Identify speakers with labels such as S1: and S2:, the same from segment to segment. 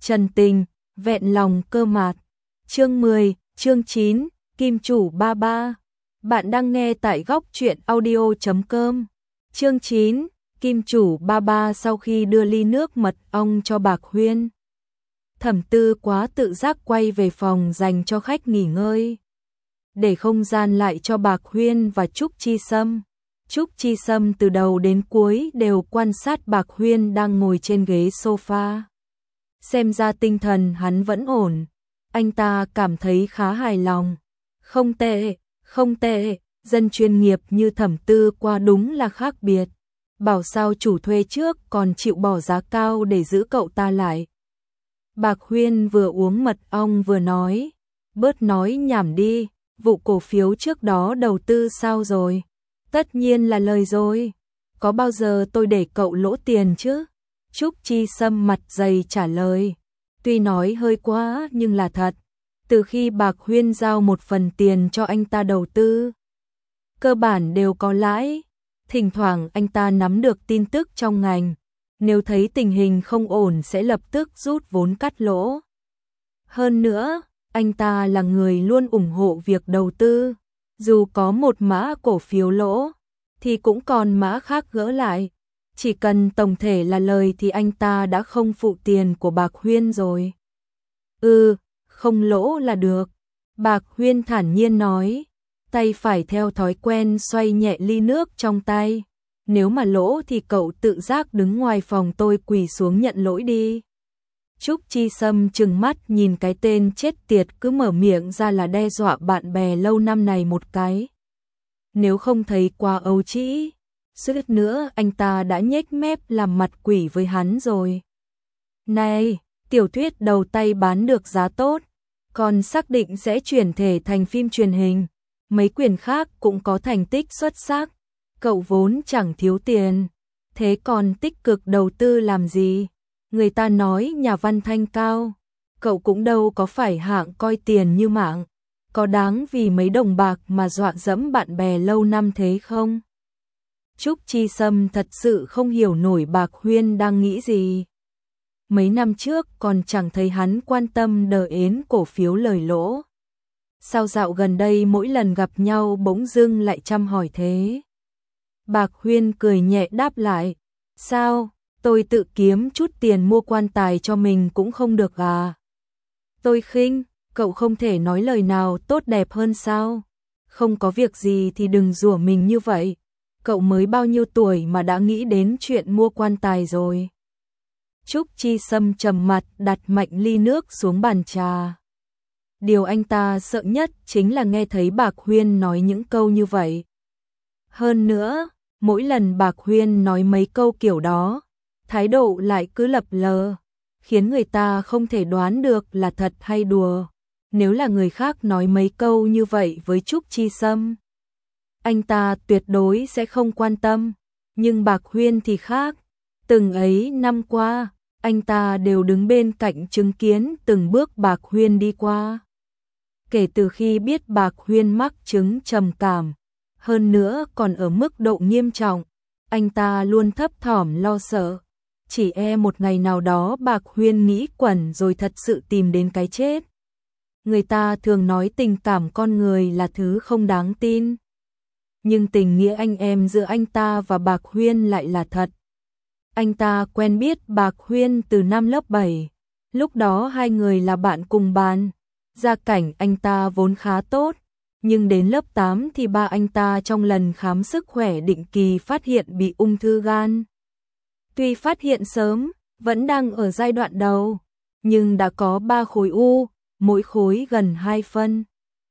S1: Trần tình, vẹn lòng cơ mạt. Chương 10, chương 9, Kim chủ ba ba. Bạn đang nghe tại góc truyện audio.com. Chương 9, Kim chủ ba ba. Sau khi đưa ly nước mật ong cho Bạc Huyên, Thẩm Tư quá tự giác quay về phòng dành cho khách nghỉ ngơi, để không gian lại cho Bạc Huyên và Trúc Chi Sâm. Trúc Chi Sâm từ đầu đến cuối đều quan sát Bạc Huyên đang ngồi trên ghế sofa. Xem ra tinh thần hắn vẫn ổn, anh ta cảm thấy khá hài lòng. Không tệ, không tệ, dân chuyên nghiệp như Thẩm Tư quá đúng là khác biệt. Bảo sao chủ thuê trước còn chịu bỏ giá cao để giữ cậu ta lại. Bạc Huyên vừa uống mật ong vừa nói, bớt nói nhảm đi, vụ cổ phiếu trước đó đầu tư sao rồi? Tất nhiên là lời rồi, có bao giờ tôi để cậu lỗ tiền chứ? Trúc Chi Sâm mặt dày trả lời, tuy nói hơi quá nhưng là thật. Từ khi Bạc Huyên giao một phần tiền cho anh ta đầu tư, cơ bản đều có lãi. Thỉnh thoảng anh ta nắm được tin tức trong ngành, nếu thấy tình hình không ổn sẽ lập tức rút vốn cắt lỗ. Hơn nữa, anh ta là người luôn ủng hộ việc đầu tư, dù có một mã cổ phiếu lỗ, thì cũng còn mã khác gỡ lại. Chỉ cần tổng thể là lời thì anh ta đã không phụ tiền của Bạc Huyên rồi. Không lỗ là được, Bạc Huyên thản nhiên nói, tay phải theo thói quen xoay nhẹ ly nước trong tay. Nếu mà lỗ thì cậu tự giác đứng ngoài phòng tôi quỳ xuống nhận lỗi đi. Trúc Chi Sâm trừng mắt nhìn cái tên chết tiệt cứ mở miệng ra là đe dọa bạn bè lâu năm này một cái. Nếu không thấy quá ấu trĩ, suýt nữa anh ta đã nhếch mép làm mặt quỷ với hắn rồi. Này, tiểu thuyết đầu tay bán được giá tốt, còn xác định sẽ chuyển thể thành phim truyền hình. Mấy quyển khác cũng có thành tích xuất sắc. Cậu vốn chẳng thiếu tiền, thế còn tích cực đầu tư làm gì? Người ta nói nhà văn thanh cao, cậu cũng đâu có phải hạng coi tiền như mạng. Có đáng vì mấy đồng bạc mà dọa dẫm bạn bè lâu năm thế không? Trúc Chi Sâm thật sự không hiểu nổi Bạc Huyên đang nghĩ gì. Mấy năm trước còn chẳng thấy hắn quan tâm đờ ến cổ phiếu lời lỗ. Sao dạo gần đây mỗi lần gặp nhau bỗng dưng lại chăm hỏi thế? Bạc Huyên cười nhẹ đáp lại, sao, tôi tự kiếm chút tiền mua quan tài cho mình cũng không được à? Tôi khinh, cậu không thể nói lời nào tốt đẹp hơn sao? Không có việc gì thì đừng rủa mình như vậy. Cậu mới bao nhiêu tuổi mà đã nghĩ đến chuyện mua quan tài rồi? Trúc Chi Sâm trầm mặt đặt mạnh ly nước xuống bàn trà. Điều anh ta sợ nhất chính là nghe thấy Bạc Huyên nói những câu như vậy. Hơn nữa, mỗi lần Bạc Huyên nói mấy câu kiểu đó, thái độ lại cứ lập lờ, khiến người ta không thể đoán được là thật hay đùa. Nếu là người khác nói mấy câu như vậy với Trúc Chi Sâm, anh ta tuyệt đối sẽ không quan tâm. Nhưng Bạc Huyên thì khác. Từng ấy năm qua, anh ta đều đứng bên cạnh chứng kiến từng bước Bạc Huyên đi qua. Kể từ khi biết Bạc Huyên mắc chứng trầm cảm, hơn nữa còn ở mức độ nghiêm trọng, anh ta luôn thấp thỏm lo sợ. Chỉ một ngày nào đó Bạc Huyên nghĩ quẩn rồi thật sự tìm đến cái chết. Người ta thường nói tình cảm con người là thứ không đáng tin. Nhưng tình nghĩa anh em giữa anh ta và Bạc Huyên lại là thật. Anh ta quen biết Bạc Huyên từ năm lớp 7. Lúc đó hai người là bạn cùng bàn. Gia cảnh anh ta vốn khá tốt. Nhưng đến lớp 8 thì ba anh ta trong lần khám sức khỏe định kỳ phát hiện bị ung thư gan. Tuy phát hiện sớm, vẫn đang ở giai đoạn đầu, nhưng đã có 3 khối u, mỗi khối gần 2 phân.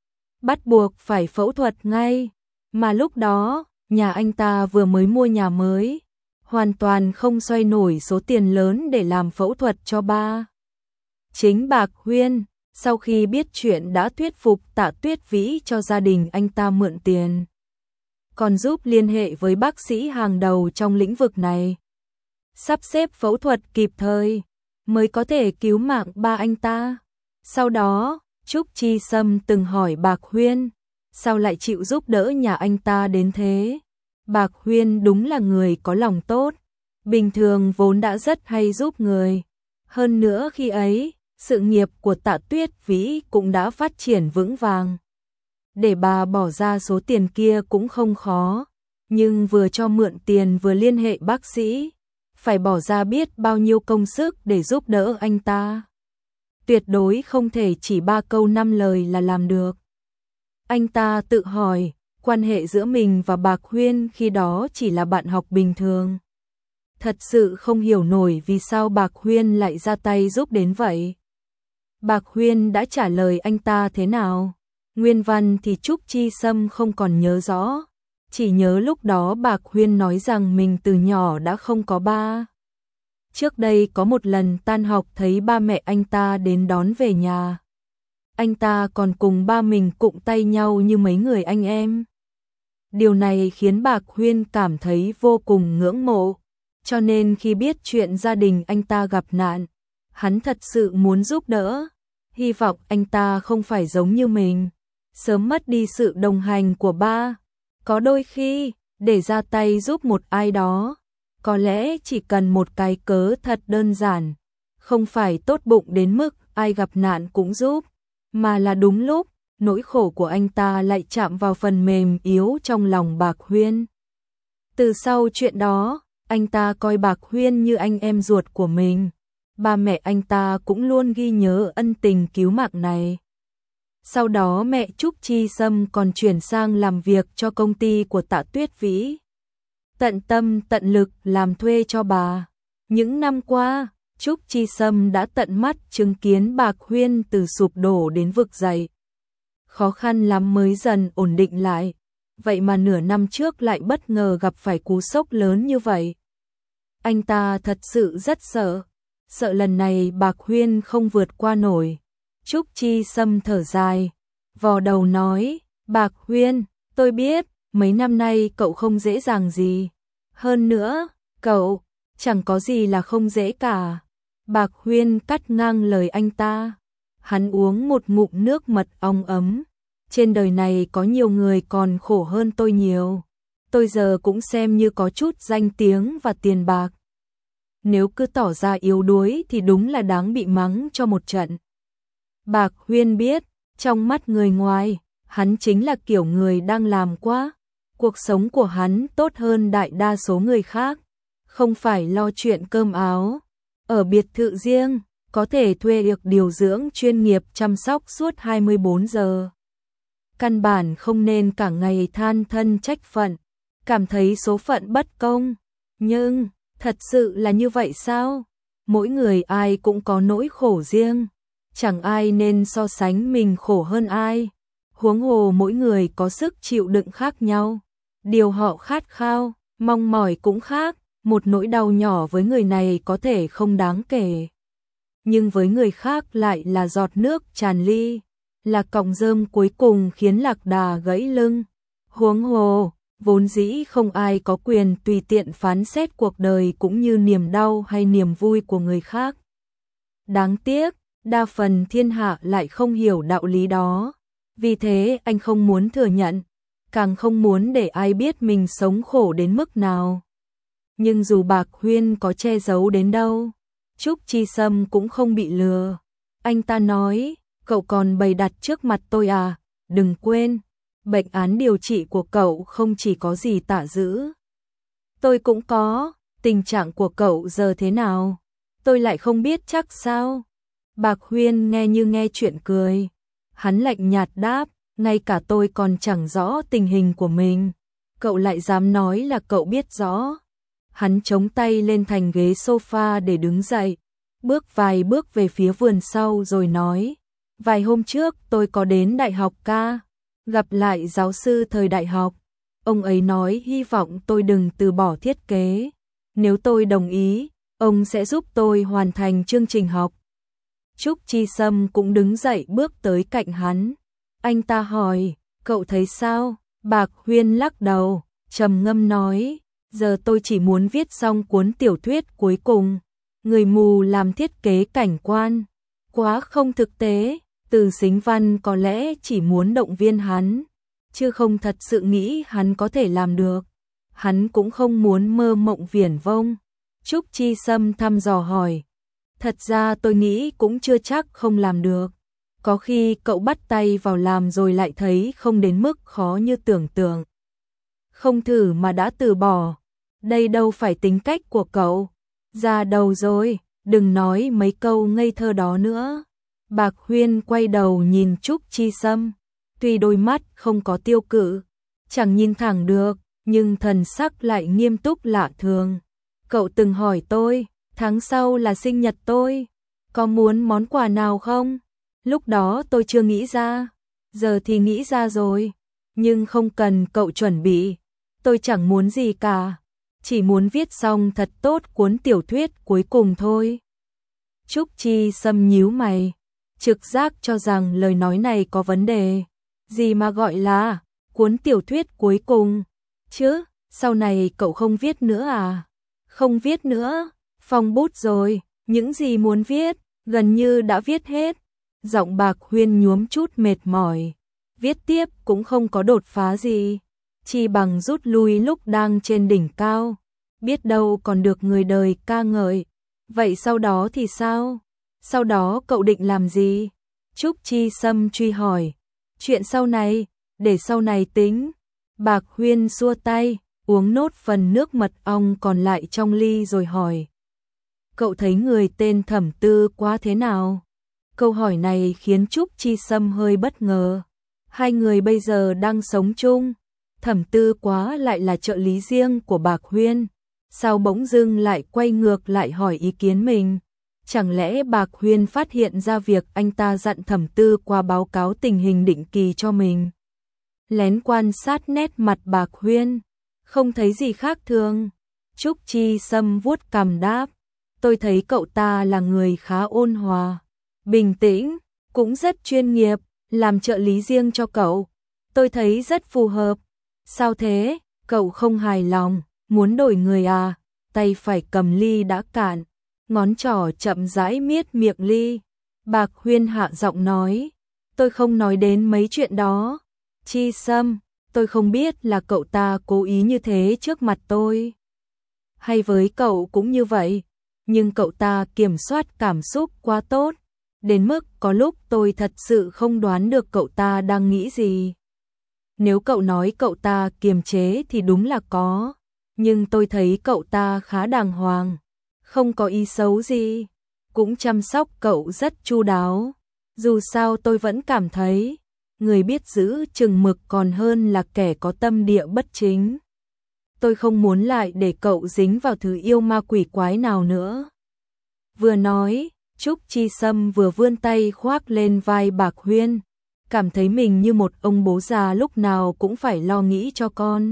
S1: Bắt buộc phải phẫu thuật ngay. Mà lúc đó, nhà anh ta vừa mới mua nhà mới, hoàn toàn không xoay nổi số tiền lớn để làm phẫu thuật cho ba. Chính Bạc Huyên, sau khi biết chuyện đã thuyết phục Tạ Tuyết Vĩ cho gia đình anh ta mượn tiền, còn giúp liên hệ với bác sĩ hàng đầu trong lĩnh vực này, sắp xếp phẫu thuật kịp thời, mới có thể cứu mạng ba anh ta. Sau đó, Trúc Chi Sâm từng hỏi Bạc Huyên, sao lại chịu giúp đỡ nhà anh ta đến thế? Bạc Huyên đúng là người có lòng tốt, bình thường vốn đã rất hay giúp người. Hơn nữa khi ấy, sự nghiệp của Tạ Tuyết Vĩ cũng đã phát triển vững vàng. Để bà bỏ ra số tiền kia cũng không khó, nhưng vừa cho mượn tiền vừa liên hệ bác sĩ, phải bỏ ra biết bao nhiêu công sức để giúp đỡ anh ta. Tuyệt đối không thể chỉ 3 câu 5 lời là làm được. Anh ta tự hỏi, quan hệ giữa mình và Bạc Huyên khi đó chỉ là bạn học bình thường. Thật sự không hiểu nổi vì sao Bạc Huyên lại ra tay giúp đến vậy. Bạc Huyên đã trả lời anh ta thế nào? Nguyên văn thì Trúc Chi Sâm không còn nhớ rõ, chỉ nhớ lúc đó Bạc Huyên nói rằng mình từ nhỏ đã không có ba. Trước đây có một lần tan học thấy ba mẹ anh ta đến đón về nhà. Anh ta còn cùng ba mình cụng tay nhau như mấy người anh em. Điều này khiến Bạc Huyên cảm thấy vô cùng ngưỡng mộ, cho nên khi biết chuyện gia đình anh ta gặp nạn, hắn thật sự muốn giúp đỡ, hy vọng anh ta không phải giống như mình, sớm mất đi sự đồng hành của ba. Có đôi khi, để ra tay giúp một ai đó, có lẽ chỉ cần một cái cớ thật đơn giản, không phải tốt bụng đến mức ai gặp nạn cũng giúp, mà là đúng lúc, nỗi khổ của anh ta lại chạm vào phần mềm yếu trong lòng Bạc Huyên. Từ sau chuyện đó, anh ta coi Bạc Huyên như anh em ruột của mình. Ba mẹ anh ta cũng luôn ghi nhớ ân tình cứu mạng này. Sau đó mẹ Trúc Chi Sâm còn chuyển sang làm việc cho công ty của Tạ Tuyết Vĩ. Tận tâm tận lực làm thuê cho bà. Những năm qua, Trúc Chi Sâm đã tận mắt chứng kiến Bạc Huyên từ sụp đổ đến vực dậy. Khó khăn lắm mới dần ổn định lại. Vậy mà nửa năm trước lại bất ngờ gặp phải cú sốc lớn như vậy. Anh ta thật sự rất sợ. Sợ lần này Bạc Huyên không vượt qua nổi. Trúc Chi Sâm thở dài, vò đầu nói, Bạc Huyên, tôi biết, mấy năm nay cậu không dễ dàng gì. Hơn nữa, cậu, chẳng có gì là không dễ cả. Bạc Huyên cắt ngang lời anh ta. Hắn uống một ngụm nước mật ong ấm. Trên đời này có nhiều người còn khổ hơn tôi nhiều. Tôi giờ cũng xem như có chút danh tiếng và tiền bạc. Nếu cứ tỏ ra yếu đuối thì đúng là đáng bị mắng cho một trận. Bạc Huyên biết, trong mắt người ngoài, hắn chính là kiểu người đang làm quá. Cuộc sống của hắn tốt hơn đại đa số người khác. Không phải lo chuyện cơm áo. Ở biệt thự riêng, có thể thuê được điều dưỡng chuyên nghiệp chăm sóc suốt 24 giờ. Căn bản không nên cả ngày than thân trách phận, cảm thấy số phận bất công. Nhưng, thật sự là như vậy sao? Mỗi người ai cũng có nỗi khổ riêng. Chẳng ai nên so sánh mình khổ hơn ai. Huống hồ mỗi người có sức chịu đựng khác nhau. Điều họ khát khao, mong mỏi cũng khác. Một nỗi đau nhỏ với người này có thể không đáng kể. Nhưng với người khác lại là giọt nước tràn ly. Là cọng rơm cuối cùng khiến lạc đà gãy lưng. Huống hồ, vốn dĩ không ai có quyền tùy tiện phán xét cuộc đời cũng như niềm đau hay niềm vui của người khác. Đáng tiếc, đa phần thiên hạ lại không hiểu đạo lý đó. Vì thế anh không muốn thừa nhận, càng không muốn để ai biết mình sống khổ đến mức nào. Nhưng dù Bạc Huyên có che giấu đến đâu, Trúc Chi Sâm cũng không bị lừa. Anh ta nói, cậu còn bày đặt trước mặt tôi à, đừng quên, bệnh án điều trị của cậu không chỉ có gì tả dữ. Tôi cũng có, tình trạng của cậu giờ thế nào? Tôi lại không biết chắc sao? Bạc Huyên nghe như nghe chuyện cười. Hắn lạnh nhạt đáp, ngay cả tôi còn chẳng rõ tình hình của mình. Cậu lại dám nói là cậu biết rõ. Hắn chống tay lên thành ghế sofa để đứng dậy, bước vài bước về phía vườn sau rồi nói, vài hôm trước tôi có đến đại học ca, gặp lại giáo sư thời đại học. Ông ấy nói hy vọng tôi đừng từ bỏ thiết kế. Nếu tôi đồng ý, ông sẽ giúp tôi hoàn thành chương trình học. Trúc Chi Sâm cũng đứng dậy bước tới cạnh hắn. Anh ta hỏi, cậu thấy sao? Bạc Huyên lắc đầu, trầm ngâm nói, giờ tôi chỉ muốn viết xong cuốn tiểu thuyết cuối cùng. Người mù làm thiết kế cảnh quan, quá không thực tế. Từ Sính Văn có lẽ chỉ muốn động viên hắn, chứ không thật sự nghĩ hắn có thể làm được. Hắn cũng không muốn mơ mộng viển vông. Trúc Chi Sâm thăm dò hỏi, Thật ra tôi nghĩ cũng chưa chắc không làm được. Có khi cậu bắt tay vào làm rồi lại thấy không đến mức khó như tưởng tượng. Không thử mà đã từ bỏ. Đây đâu phải tính cách của cậu. Ra đầu rồi, đừng nói mấy câu ngây thơ đó nữa. Bạc Huyên quay đầu nhìn Trúc Chi Sâm. Tuy đôi mắt không có tiêu cự, chẳng nhìn thẳng được, nhưng thần sắc lại nghiêm túc lạ thường. Cậu từng hỏi tôi, tháng sau là sinh nhật tôi, có muốn món quà nào không? Lúc đó tôi chưa nghĩ ra, giờ thì nghĩ ra rồi, nhưng không cần cậu chuẩn bị, tôi chẳng muốn gì cả, chỉ muốn viết xong thật tốt cuốn tiểu thuyết cuối cùng thôi. Trúc Chi Sâm nhíu mày, trực giác cho rằng lời nói này có vấn đề. Gì mà gọi là cuốn tiểu thuyết cuối cùng? Chứ, sau này cậu không viết nữa à? Không viết nữa, phong bút rồi, những gì muốn viết, gần như đã viết hết. Giọng Bạc Huyên nhuốm chút mệt mỏi. Viết tiếp cũng không có đột phá gì, chỉ bằng rút lui lúc đang trên đỉnh cao. Biết đâu còn được người đời ca ngợi. Vậy sau đó thì sao? Sau đó cậu định làm gì? Trúc Chi Sâm truy hỏi. Chuyện sau này, để sau này tính. Bạc Huyên xua tay, uống nốt phần nước mật ong còn lại trong ly rồi hỏi. Cậu thấy người tên Thẩm Tư Quá thế nào? Câu hỏi này khiến Trúc Chi Sâm hơi bất ngờ. Hai người bây giờ đang sống chung. Thẩm Tư Quá lại là trợ lý riêng của Bạc Huyên. Sao bỗng dưng lại quay ngược lại hỏi ý kiến mình? Chẳng lẽ Bạc Huyên phát hiện ra việc anh ta dặn Thẩm Tư Quá báo cáo tình hình định kỳ cho mình? Lén quan sát nét mặt Bạc Huyên, không thấy gì khác thường. Trúc Chi Sâm vuốt cằm đáp, tôi thấy cậu ta là người khá ôn hòa, bình tĩnh, cũng rất chuyên nghiệp, làm trợ lý riêng cho cậu. Tôi thấy rất phù hợp. Sao thế, cậu không hài lòng, muốn đổi người à? Tay phải cầm ly đã cạn, ngón trỏ chậm rãi miết miệng ly. Bạc Huyên hạ giọng nói, tôi không nói đến mấy chuyện đó. Chi Sâm, tôi không biết là cậu ta cố ý như thế trước mặt tôi, hay với cậu cũng như vậy, nhưng cậu ta kiểm soát cảm xúc quá tốt, đến mức có lúc tôi thật sự không đoán được cậu ta đang nghĩ gì. Nếu cậu nói cậu ta kiềm chế thì đúng là có, nhưng tôi thấy cậu ta khá đàng hoàng, không có ý xấu gì, cũng chăm sóc cậu rất chu đáo. Dù sao tôi vẫn cảm thấy người biết giữ chừng mực còn hơn là kẻ có tâm địa bất chính. Tôi không muốn lại để cậu dính vào thứ yêu ma quỷ quái nào nữa. Vừa nói, Trúc Chi Sâm vừa vươn tay khoác lên vai Bạc Huyên, cảm thấy mình như một ông bố già lúc nào cũng phải lo nghĩ cho con.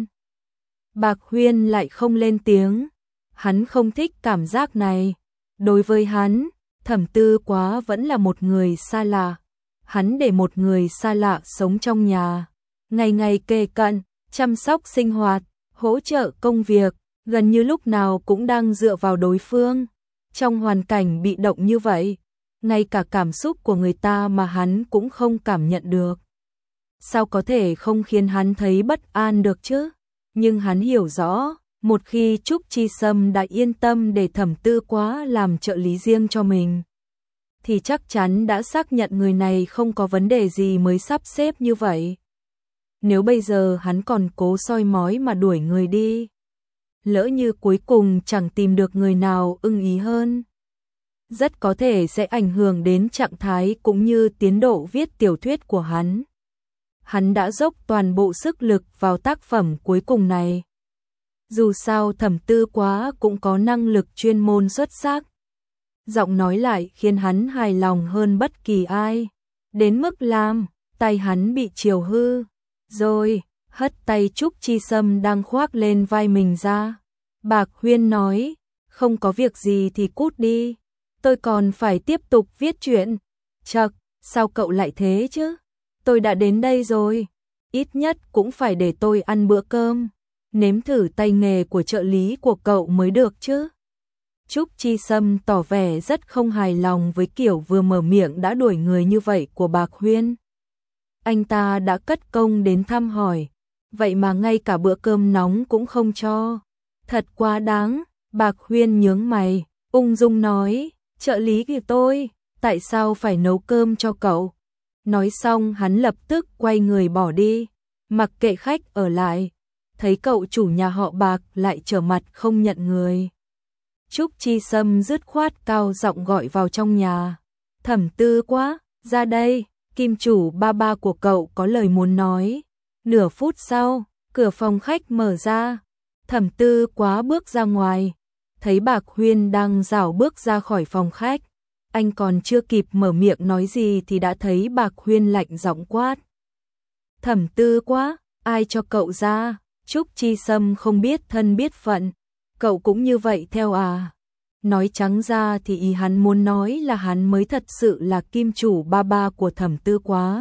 S1: Bạc Huyên lại không lên tiếng, hắn không thích cảm giác này. Đối với hắn, Thẩm Tư Quá vẫn là một người xa lạ. Hắn để một người xa lạ sống trong nhà, ngày ngày kề cận, chăm sóc sinh hoạt, hỗ trợ công việc, gần như lúc nào cũng đang dựa vào đối phương. Trong hoàn cảnh bị động như vậy, ngay cả cảm xúc của người ta mà hắn cũng không cảm nhận được. Sao có thể không khiến hắn thấy bất an được chứ? Nhưng hắn hiểu rõ, một khi Trúc Chi Sâm đã yên tâm để Thẩm Tư Quá làm trợ lý riêng cho mình, thì chắc chắn đã xác nhận người này không có vấn đề gì mới sắp xếp như vậy. Nếu bây giờ hắn còn cố soi mói mà đuổi người đi, lỡ như cuối cùng chẳng tìm được người nào ưng ý hơn, rất có thể sẽ ảnh hưởng đến trạng thái cũng như tiến độ viết tiểu thuyết của hắn. Hắn đã dốc toàn bộ sức lực vào tác phẩm cuối cùng này. Dù sao Thẩm Tư Quá cũng có năng lực chuyên môn xuất sắc. Giọng nói lại khiến hắn hài lòng hơn bất kỳ ai. Đến mức làm tay hắn bị chiều hư. Rồi, hất tay Trúc Chi Sâm đang khoác lên vai mình ra. Bạc Huyên nói, không có việc gì thì cút đi. Tôi còn phải tiếp tục viết chuyện. Chậc, sao cậu lại thế chứ? Tôi đã đến đây rồi. Ít nhất cũng phải để tôi ăn bữa cơm. Nếm thử tay nghề của trợ lý của cậu mới được chứ. Trúc Chi Sâm tỏ vẻ rất không hài lòng với kiểu vừa mở miệng đã đuổi người như vậy của Bạc Huyên. Anh ta đã cất công đến thăm hỏi, vậy mà ngay cả bữa cơm nóng cũng không cho. Thật quá đáng. Bạc Huyên nhướng mày, ung dung nói, trợ lý của tôi, tại sao phải nấu cơm cho cậu? Nói xong hắn lập tức quay người bỏ đi, mặc kệ khách ở lại, thấy cậu chủ nhà họ Bạc lại trở mặt không nhận người. Trúc Chi Sâm dứt khoát cao giọng gọi vào trong nhà. Thẩm Tư Quá, ra đây, kim chủ ba ba của cậu có lời muốn nói. Nửa phút sau, cửa phòng khách mở ra, Thẩm Tư Quá bước ra ngoài, thấy Bạc Huyên đang rảo bước ra khỏi phòng khách. Anh còn chưa kịp mở miệng nói gì thì đã thấy Bạc Huyên lạnh giọng quát. Thẩm Tư Quá, ai cho cậu ra? Trúc Chi Sâm không biết thân biết phận, cậu cũng như vậy theo à? Nói trắng ra thì ý hắn muốn nói là hắn mới thật sự là kim chủ ba ba của Thẩm Tư Quá.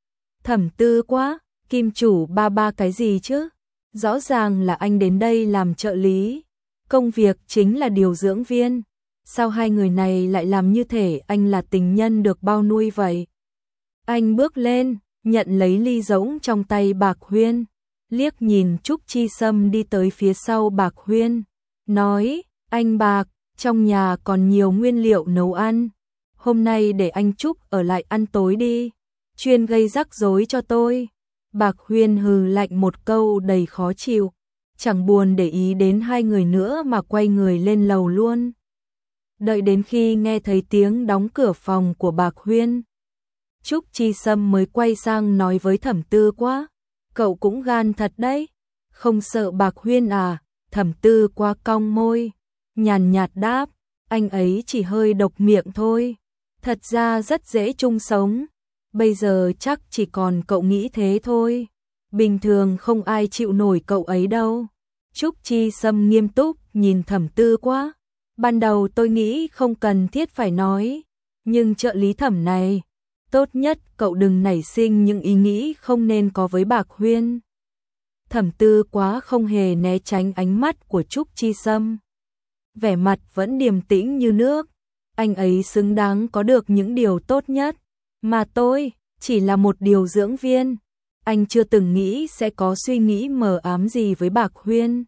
S1: Thẩm Tư Quá, kim chủ ba ba cái gì chứ? Rõ ràng là anh đến đây làm trợ lý, công việc chính là điều dưỡng viên. Sao hai người này lại làm như thể anh là tình nhân được bao nuôi vậy? Anh bước lên, nhận lấy ly rỗng trong tay Bạc Huyên, liếc nhìn Trúc Chi Sâm đi tới phía sau Bạc Huyên, nói, anh Bạc, trong nhà còn nhiều nguyên liệu nấu ăn, hôm nay để anh Trúc ở lại ăn tối đi, chuyên gây rắc rối cho tôi. Bạc Huyên hừ lạnh một câu đầy khó chịu, chẳng buồn để ý đến hai người nữa mà quay người lên lầu luôn. Đợi đến khi nghe thấy tiếng đóng cửa phòng của Bạc Huyên, Trúc Chi Sâm mới quay sang nói với Thẩm Tư Quá, cậu cũng gan thật đấy, không sợ Bạc Huyên à? Thẩm Tư Quá cong môi, nhàn nhạt đáp, anh ấy chỉ hơi độc miệng thôi, thật ra rất dễ chung sống, bây giờ chắc chỉ còn cậu nghĩ thế thôi, bình thường không ai chịu nổi cậu ấy đâu. Trúc Chi Sâm nghiêm túc nhìn Thẩm Tư Quá, ban đầu tôi nghĩ không cần thiết phải nói, nhưng trợ lý Thẩm này, tốt nhất cậu đừng nảy sinh những ý nghĩ không nên có với Bạc Huyên. Thẩm Tư Quá không hề né tránh ánh mắt của Trúc Chi Sâm, vẻ mặt vẫn điềm tĩnh như nước, anh ấy xứng đáng có được những điều tốt nhất, mà tôi chỉ là một điều dưỡng viên, anh chưa từng nghĩ sẽ có suy nghĩ mờ ám gì với Bạc Huyên.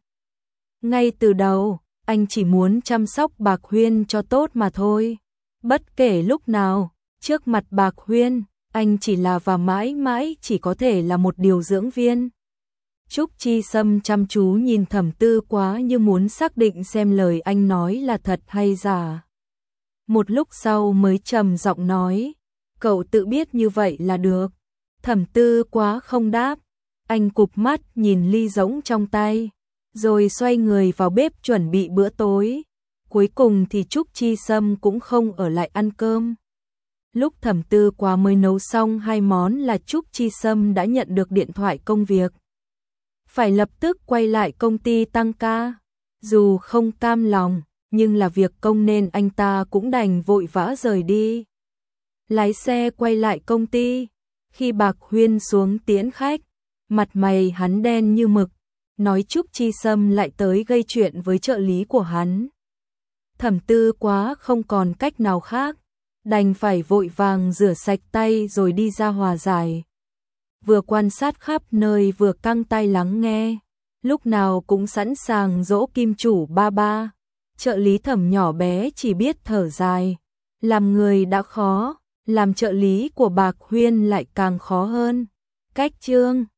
S1: Ngay từ đầu, anh chỉ muốn chăm sóc Bạc Huyên cho tốt mà thôi, bất kể lúc nào, trước mặt Bạc Huyên, anh chỉ là và mãi mãi chỉ có thể là một điều dưỡng viên. Trúc Chi Sâm chăm chú nhìn Thẩm Tư Quá như muốn xác định xem lời anh nói là thật hay giả. Một lúc sau mới trầm giọng nói, cậu tự biết như vậy là được. Thẩm Tư Quá không đáp, anh cụp mắt nhìn ly rỗng trong tay, rồi xoay người vào bếp chuẩn bị bữa tối. Cuối cùng thì Trúc Chi Sâm cũng không ở lại ăn cơm. Lúc Thẩm Tư Quá mới nấu xong hai món là Trúc Chi Sâm đã nhận được điện thoại công việc, phải lập tức quay lại công ty tăng ca. Dù không cam lòng, nhưng là việc công nên anh ta cũng đành vội vã rời đi. Lái xe quay lại công ty, khi Bạc Huyên xuống tiễn khách, mặt mày hắn đen như mực, nói Trúc Chi Sâm lại tới gây chuyện với trợ lý của hắn. Thẩm Tư Quá không còn cách nào khác, đành phải vội vàng rửa sạch tay rồi đi ra hòa giải. Vừa quan sát khắp nơi vừa căng tai lắng nghe, lúc nào cũng sẵn sàng dỗ kim chủ ba ba. Trợ lý Thẩm nhỏ bé chỉ biết thở dài, làm người đã khó, làm trợ lý của Bạc Huyên lại càng khó hơn. Cách chương